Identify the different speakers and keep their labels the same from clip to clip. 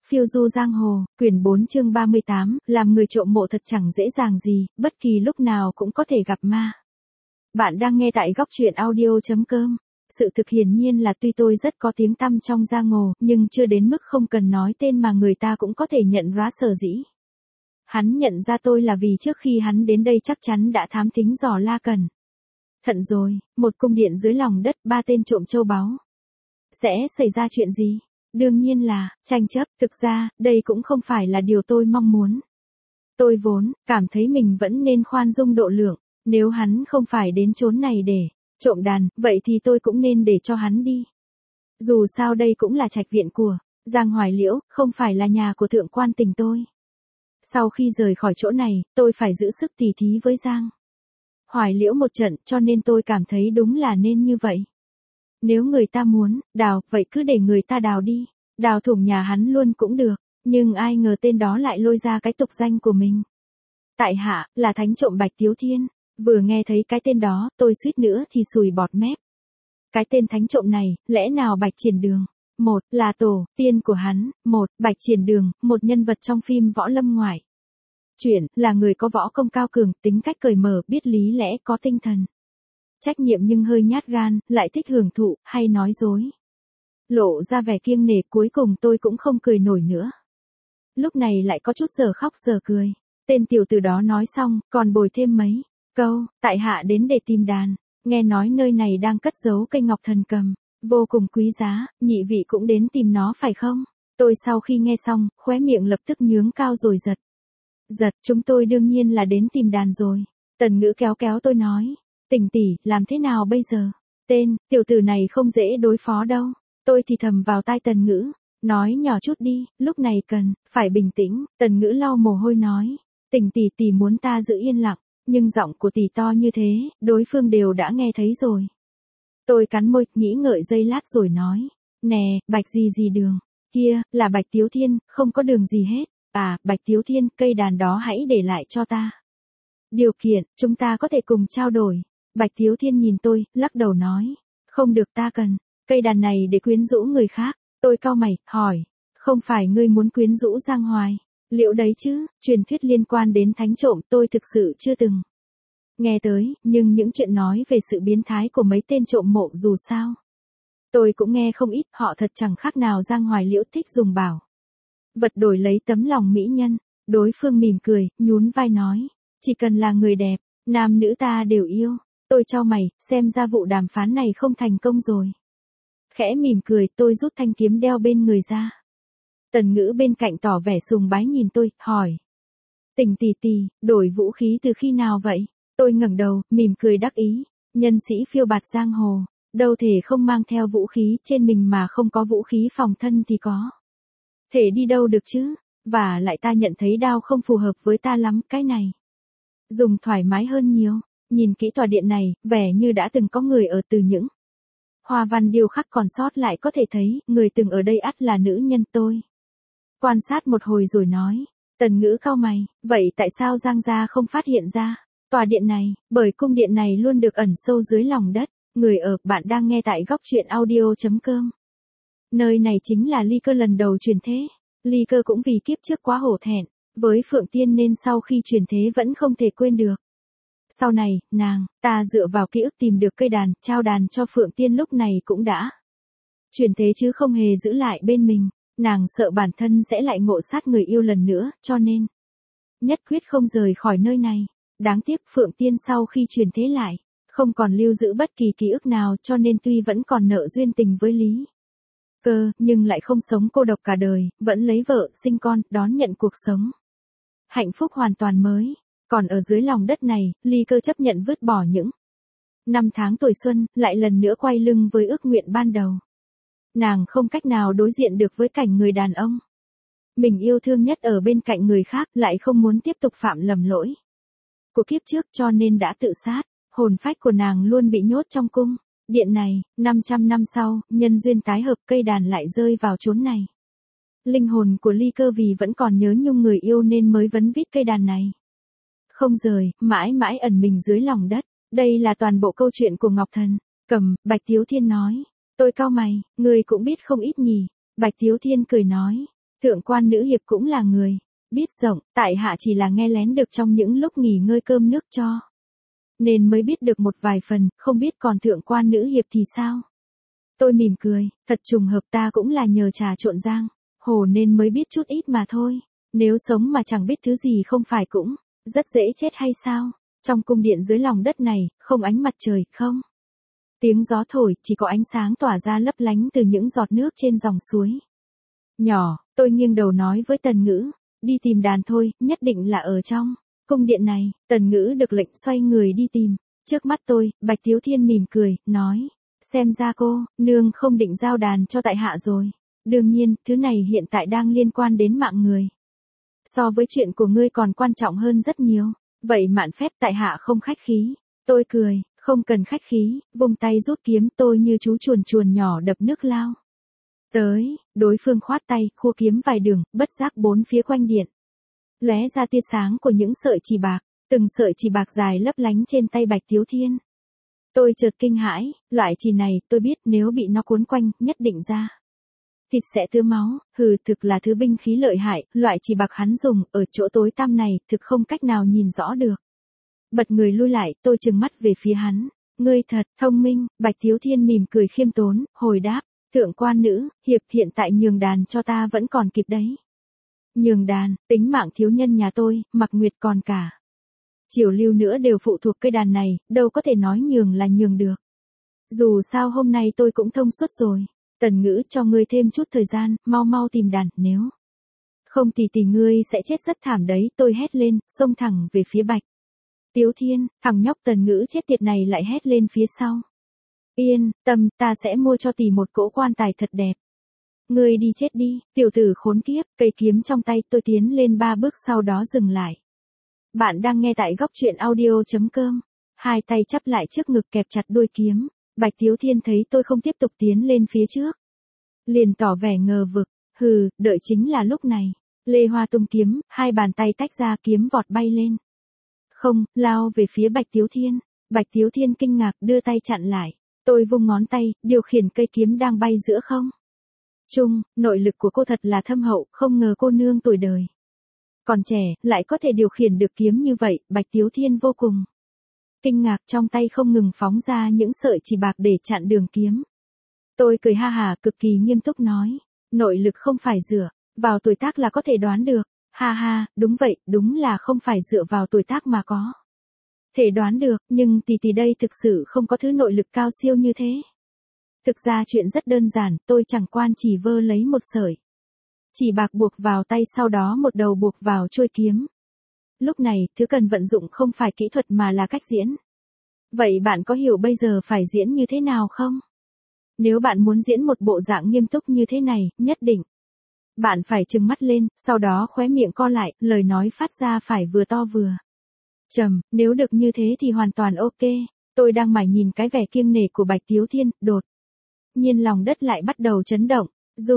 Speaker 1: Phiêu du giang hồ, quyển 4 chương 38, làm người trộm mộ thật chẳng dễ dàng gì, bất kỳ lúc nào cũng có thể gặp ma. Bạn đang nghe tại góc truyện audio.com. Sự thực hiển nhiên là tuy tôi rất có tiếng tăm trong giang hồ, nhưng chưa đến mức không cần nói tên mà người ta cũng có thể nhận ra sở dĩ. Hắn nhận ra tôi là vì trước khi hắn đến đây chắc chắn đã thám thính dò la cẩn thận rồi, một cung điện dưới lòng đất, 3 tên trộm châu báu. Sẽ xảy ra chuyện gì? Đương nhiên là tranh chấp, thực ra, đây cũng không phải là điều tôi mong muốn. Tôi vốn cảm thấy mình vẫn nên khoan dung độ lượng, nếu hắn không phải đến chốn này để trộm đàn, vậy thì tôi cũng nên để cho hắn đi. Dù sao đây cũng là trạch viện của Giang Hoài Liễu, không phải là nhà của thượng quan Tình tôi. Sau khi rời khỏi chỗ này, tôi phải giữ sức tỉ thí với Giang Hoài Liễu một trận, cho nên tôi cảm thấy đúng là nên như vậy. Nếu người ta muốn đào, vậy cứ để người ta đào đi. Đào thủng nhà hắn luôn cũng được. Nhưng ai ngờ tên đó lại lôi ra cái tục danh của mình. Tại hạ, là thánh trộm Bạch Tiếu Thiên. Vừa nghe thấy cái tên đó, tôi suýt nữa thì sùi bọt mép. Cái tên thánh trộm này, lẽ nào Bạch Triển Đường? Một, là tổ tiên của hắn. Một, Bạch Triển Đường, một nhân vật trong phim võ lâm ngoại truyện, là người có võ công cao cường, tính cách cởi mở, biết lý lẽ, có tinh thần trách nhiệm nhưng hơi nhát gan, lại thích hưởng thụ, hay nói dối. Lộ ra vẻ kiêng nể, cuối cùng tôi cũng không cười nổi nữa. Lúc này lại có chút giờ khóc giờ cười. Tên tiểu tử đó nói xong, còn bồi thêm mấy câu, tại hạ đến để tìm đàn. Nghe nói nơi này đang cất giấu cây ngọc thần cầm, vô cùng quý giá, nhị vị cũng đến tìm nó phải không? Tôi sau khi nghe xong, khóe miệng lập tức nhướng cao rồi giật, chúng tôi đương nhiên là đến tìm đàn rồi. Tần Ngữ kéo kéo tôi nói. Tình tỷ, làm thế nào bây giờ? Tiểu tử này không dễ đối phó đâu. Tôi thì thầm vào tai Tần Ngữ, nói nhỏ chút đi, lúc này cần phải bình tĩnh. Tần Ngữ lau mồ hôi nói, Tình tỷ muốn ta giữ yên lặng, nhưng giọng của tỷ to như thế, đối phương đều đã nghe thấy rồi. Tôi cắn môi, nghĩ ngợi giây lát rồi nói, nè, Bạch gì Đường, kia, là Bạch Tiếu Thiên, không có đường gì hết. À, Bạch Tiếu Thiên, cây đàn đó hãy để lại cho ta. Điều kiện, chúng ta có thể cùng trao đổi. Bạch Tiếu Thiên nhìn tôi, lắc đầu nói. Không được, ta cần cây đàn này để quyến rũ người khác. Tôi cau mày, hỏi. Không phải ngươi muốn quyến rũ Giang Hoài Liễu đấy chứ? Truyền thuyết liên quan đến thánh trộm tôi thực sự chưa từng nghe tới, nhưng những chuyện nói về sự biến thái của mấy tên trộm mộ dù sao tôi cũng nghe không ít, họ thật chẳng khác nào Giang Hoài Liễu thích dùng bảo vật đổi lấy tấm lòng mỹ nhân. Đối phương mỉm cười, nhún vai nói. Chỉ cần là người đẹp, nam nữ ta đều yêu. Tôi chau mày, xem ra vụ đàm phán này không thành công rồi. Khẽ mỉm cười, tôi rút thanh kiếm đeo bên người ra. Tần Ngữ bên cạnh tỏ vẻ sùng bái nhìn tôi, hỏi. Tình tỷ, đổi vũ khí từ khi nào vậy? Tôi ngẩng đầu, mỉm cười đắc ý. Nhân sĩ phiêu bạt giang hồ, đâu thể không mang theo vũ khí trên mình mà không có vũ khí phòng thân thì có thể đi đâu được chứ? Và lại ta nhận thấy đao không phù hợp với ta lắm, cái này dùng thoải mái hơn nhiều. Nhìn kỹ tòa điện này, vẻ như đã từng có người ở, từ những hoa văn điêu khắc còn sót lại có thể thấy, người từng ở đây ắt là nữ nhân. Tôi quan sát một hồi rồi nói. Tần Ngữ cau mày, vậy tại sao Giang gia không phát hiện ra tòa điện này? Bởi cung điện này luôn được ẩn sâu dưới lòng đất. Người ở, bạn đang nghe tại góc truyện audio.com. Nơi này chính là Ly Cơ lần đầu truyền thế. Ly Cơ cũng vì kiếp trước quá hổ thẹn với Phượng Tiên nên sau khi truyền thế vẫn không thể quên được. Sau này, ta dựa vào ký ức tìm được cây đàn, trao đàn cho Phượng Tiên, lúc này cũng đã truyền thế chứ không hề giữ lại bên mình. Nàng sợ bản thân sẽ lại ngộ sát người yêu lần nữa, cho nên nhất quyết không rời khỏi nơi này. Đáng tiếc Phượng Tiên sau khi truyền thế lại không còn lưu giữ bất kỳ ký ức nào, cho nên tuy vẫn còn nợ duyên tình với Lý Cơ, nhưng lại không sống cô độc cả đời, vẫn lấy vợ, sinh con, đón nhận cuộc sống hạnh phúc hoàn toàn mới. Còn ở dưới lòng đất này, Ly Cơ chấp nhận vứt bỏ những năm tháng tuổi xuân, lại lần nữa quay lưng với ước nguyện ban đầu. Nàng không cách nào đối diện được với cảnh người đàn ông mình yêu thương nhất ở bên cạnh người khác, lại không muốn tiếp tục phạm lầm lỗi của kiếp trước, cho nên đã tự sát. Hồn phách của nàng luôn bị nhốt trong cung điện này. 500 năm sau, nhân duyên tái hợp, cây đàn lại rơi vào chốn này. Linh hồn của Ly Cơ vì vẫn còn nhớ nhung người yêu nên mới vấn vít cây đàn này không rời, mãi mãi ẩn mình dưới lòng đất. Đây là toàn bộ câu chuyện của Ngọc Thần Cầm. Bạch Tiếu Thiên nói. Tôi cau mày, người cũng biết không ít nhỉ? Bạch Tiếu Thiên cười nói. Thượng quan nữ hiệp cũng là người biết rộng, tại hạ chỉ là nghe lén được trong những lúc nghỉ ngơi cơm nước cho. Nên mới biết được một vài phần, không biết còn thượng quan nữ hiệp thì sao? Tôi mỉm cười, thật trùng hợp ta cũng là nhờ trà trộn giang hồ nên mới biết chút ít mà thôi. Nếu sống mà chẳng biết thứ gì không phải cũng rất dễ chết hay sao? Trong cung điện dưới lòng đất này, không ánh mặt trời, không tiếng gió thổi, chỉ có ánh sáng tỏa ra lấp lánh từ những giọt nước trên dòng suối nhỏ. Tôi nghiêng đầu nói với Tần Ngữ, đi tìm đàn thôi, nhất định là ở trong cung điện này. Tần Ngữ được lệnh xoay người đi tìm. Trước mắt tôi, Bạch Tiếu Thiên mỉm cười, nói, xem ra cô, nương không định giao đàn cho tại hạ rồi. Đương nhiên, thứ này hiện tại đang liên quan đến mạng người. So với chuyện của ngươi còn quan trọng hơn rất nhiều. Vậy mạn phép tại hạ không khách khí. Tôi cười, không cần khách khí, vung tay rút kiếm, tôi như chú chuồn chuồn nhỏ đập nước lao tới. Đối phương khoát tay, khua kiếm vài đường, bất giác bốn phía quanh điện lóe ra tia sáng của những sợi chỉ bạc, từng sợi chỉ bạc dài lấp lánh trên tay Bạch Tiếu Thiên. Tôi chợt kinh hãi, loại chỉ này, tôi biết nếu bị nó cuốn quanh, nhất định ra thịt sẽ tứa máu. Hừ, thực là thứ binh khí lợi hại, loại chỉ bạc hắn dùng ở chỗ tối tăm này, thực không cách nào nhìn rõ được. Bật người lui lại, tôi trừng mắt về phía hắn. Ngươi thật thông minh. Bạch Tiếu Thiên mỉm cười khiêm tốn, hồi đáp, thượng quan nữ hiệp, hiện tại nhường đàn cho ta vẫn còn kịp đấy. Nhường đàn, tính mạng thiếu nhân nhà tôi, Mặc Nguyệt còn cả Triều Lưu nữa đều phụ thuộc cây đàn này, đâu có thể nói nhường là nhường được. Dù sao hôm nay tôi cũng thông suốt rồi. Tần Ngữ, cho ngươi thêm chút thời gian, mau mau tìm đàn, nếu không thì ngươi sẽ chết rất thảm đấy. Tôi hét lên, xông thẳng về phía Bạch Tiếu Thiên. Thằng nhóc Tần Ngữ chết tiệt này lại hét lên phía sau. Yên tâm, ta sẽ mua cho tỷ một cỗ quan tài thật đẹp. Ngươi đi chết đi, tiểu tử khốn kiếp. Cây kiếm trong tay, tôi tiến lên 3 bước sau đó dừng lại. Bạn đang nghe tại góc truyện audio.com. Hai tay chắp lại trước ngực kẹp chặt đuôi kiếm. Bạch Tiếu Thiên thấy tôi không tiếp tục tiến lên phía trước, liền tỏ vẻ ngờ vực. Hừ, đợi chính là lúc này. Lê Hoa tung kiếm, hai bàn tay tách ra, kiếm vọt bay lên. Không, lao về phía Bạch Tiếu Thiên. Bạch Tiếu Thiên kinh ngạc đưa tay chặn lại. Tôi vung ngón tay, điều khiển cây kiếm đang bay giữa không trung. Nội lực của cô thật là thâm hậu, không ngờ cô nương tuổi đời còn trẻ, lại có thể điều khiển được kiếm như vậy. Bạch Tiếu Thiên vô cùng kinh ngạc, trong tay không ngừng phóng ra những sợi chỉ bạc để chặn đường kiếm. Tôi cười ha hả, cực kỳ nghiêm túc nói, nội lực không phải dựa vào tuổi tác là có thể đoán được. Ha ha, đúng vậy, đúng là không phải dựa vào tuổi tác mà có thể đoán được, nhưng tỷ đây thực sự không có thứ nội lực cao siêu như thế. Thực ra chuyện rất đơn giản, tôi chẳng quan chỉ vơ lấy một sợi chỉ bạc buộc vào tay, sau đó một đầu buộc vào chuôi kiếm. Lúc này, thứ cần vận dụng không phải kỹ thuật mà là cách diễn. Vậy bạn có hiểu bây giờ phải diễn như thế nào không? Nếu bạn muốn diễn một bộ dạng nghiêm túc như thế này, nhất định bạn phải trừng mắt lên, sau đó khóe miệng co lại, lời nói phát ra phải vừa to vừa trầm. Nếu được như thế thì hoàn toàn ok. Tôi đang mải nhìn cái vẻ kiêng nể của Bạch Tiếu Thiên, đột nhiên lòng đất lại bắt đầu chấn động.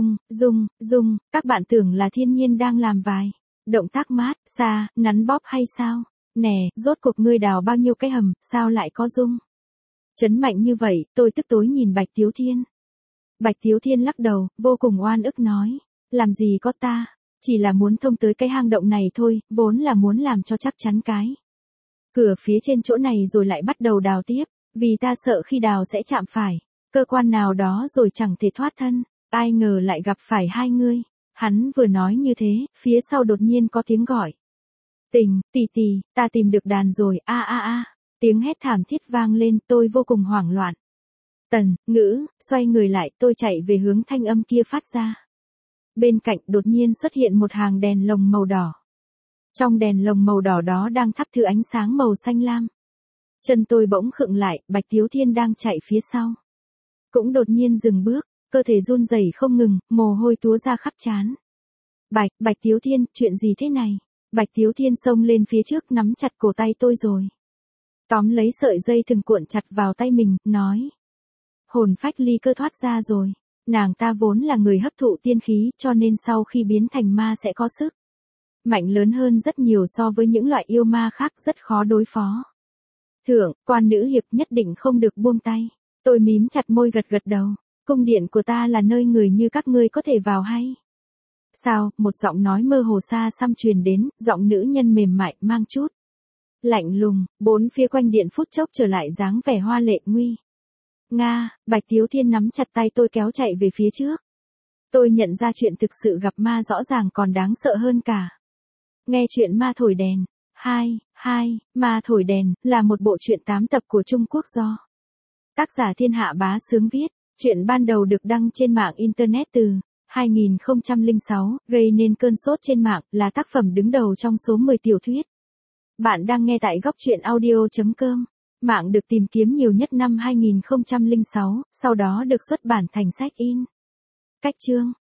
Speaker 1: Rung, các bạn tưởng là thiên nhiên đang làm vài động tác mát, xa, nắn bóp hay sao? Nè, rốt cuộc ngươi đào bao nhiêu cái hầm, sao lại có rung chấn mạnh như vậy? Tôi tức tối nhìn Bạch Tiếu Thiên. Bạch Tiếu Thiên lắc đầu, vô cùng oan ức nói, làm gì có, ta chỉ là muốn thông tới cái hang động này thôi, vốn là muốn làm cho chắc chắn cái cửa phía trên chỗ này rồi lại bắt đầu đào tiếp, vì ta sợ khi đào sẽ chạm phải cơ quan nào đó rồi chẳng thể thoát thân. Ai ngờ lại gặp phải hai ngươi. Hắn vừa nói như thế, phía sau đột nhiên có tiếng gọi. Tình, tỷ, ta tìm được đàn rồi, a. Tiếng hét thảm thiết vang lên, tôi vô cùng hoảng loạn. Tần Ngữ, xoay người lại, tôi chạy về hướng thanh âm kia phát ra. Bên cạnh đột nhiên xuất hiện một hàng đèn lồng màu đỏ. Trong đèn lồng màu đỏ đó đang thắp thứ ánh sáng màu xanh lam. Chân tôi bỗng khựng lại, Bạch Tiếu Thiên đang chạy phía sau cũng đột nhiên dừng bước, cơ thể run rẩy không ngừng, mồ hôi túa ra khắp trán. Bạch Tiếu Thiên, chuyện gì thế này? Bạch Tiếu Thiên xông lên phía trước, nắm chặt cổ tay tôi rồi tóm lấy sợi dây thừng cuộn chặt vào tay mình, nói. Hồn phách ly cơ thoát ra rồi. Nàng ta vốn là người hấp thụ tiên khí, cho nên sau khi biến thành ma sẽ có sức mạnh lớn hơn rất nhiều so với những loại yêu ma khác, rất khó đối phó. Thượng quan nữ hiệp nhất định không được buông tay. Tôi mím chặt môi gật đầu. Cung điện của ta là nơi người như các ngươi có thể vào hay Sao, một giọng nói mơ hồ xa xăm truyền đến, giọng nữ nhân mềm mại, mang chút lạnh lùng, bốn phía quanh điện phút chốc trở lại dáng vẻ hoa lệ nguy nga. Bạch Tiếu Thiên nắm chặt tay tôi kéo chạy về phía trước. Tôi nhận ra chuyện thực sự gặp ma rõ ràng còn đáng sợ hơn cả. Nghe chuyện Ma Thổi Đèn. Ma Thổi Đèn là một bộ truyện 8 tập của Trung Quốc do tác giả Thiên Hạ Bá Sướng viết. Truyện ban đầu được đăng trên mạng Internet từ 2006, gây nên cơn sốt trên mạng, là tác phẩm đứng đầu trong số 10 tiểu thuyết. Bạn đang nghe tại góc truyện audio.com. Mạng được tìm kiếm nhiều nhất năm 2006, sau đó được xuất bản thành sách in. Cách chương.